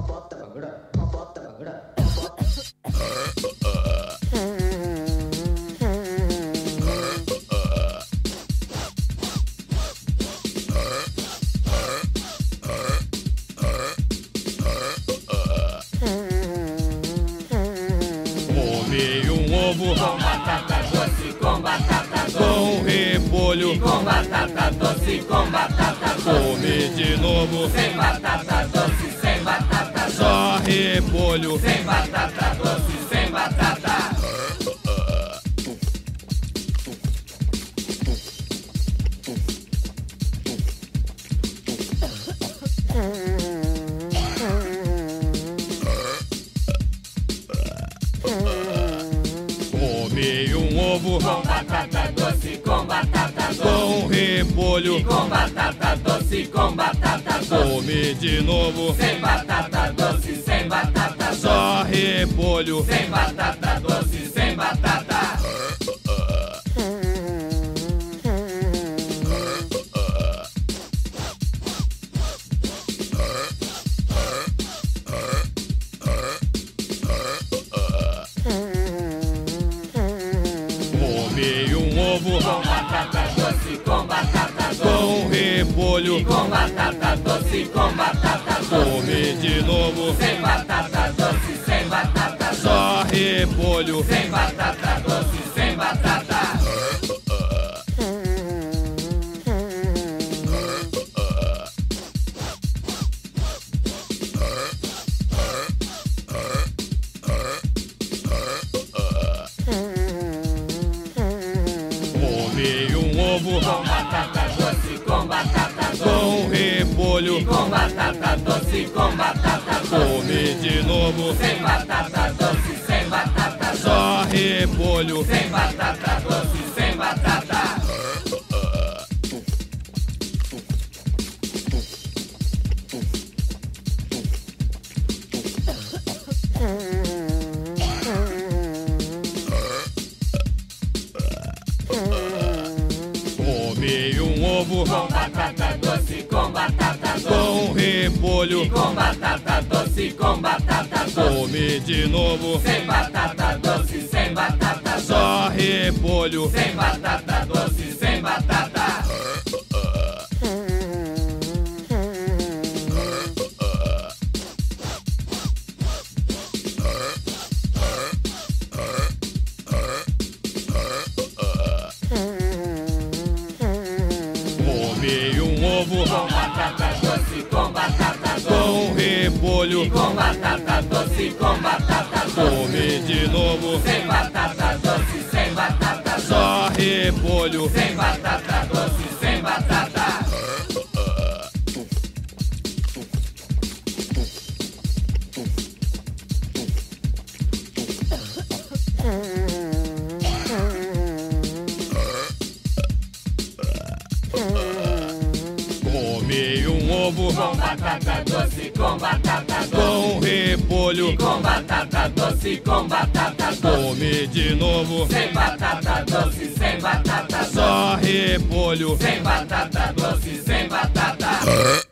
Comi um ovo com batata doce, com batata doce, com repolho, com batata doce, com batata doce. comi de novo Sem batata doce, sem batata doce, só repolho. sem batata doce, sem batata. Comi um ovo Com batata doce, com batata doce, com repolho, com batata doce, com batata doce. comi de novo Sem batata doce, sem batata doce, só repolho. sem batata doce, sem batata. Comi um ovo Com batata doce, com batata doce, com repolho, com batata doce, com batata doce. comi de novo Sem batata doce, sem batata doce, só repolho. sem batata doce, sem batata. Comi um ovo Com batata doce, com batata doce, com repolho, com batata doce, com batata doce. comi de novo Sem batata doce, sem batata doce, só repolho. sem batata doce, sem batata. Comi um ovo Com batata doce, com batata doce, com repolho, com batata doce, com batata doce. comi de novo Sem batata doce, sem batata doce, só repolho. sem batata doce, sem batata. Comi um ovo Com batata doce, com batata doce, com repolho, com batata doce, com batata doce. comi de novo Sem batata doce, sem batata doce, só repolho. sem batata doce, sem batata. Comi um ovo Com batata doce, com batata doce, com repolho, com batata doce, com batata doce. comi de novo Sem batata doce, sem batata doce, só repolho. sem batata doce, sem batata.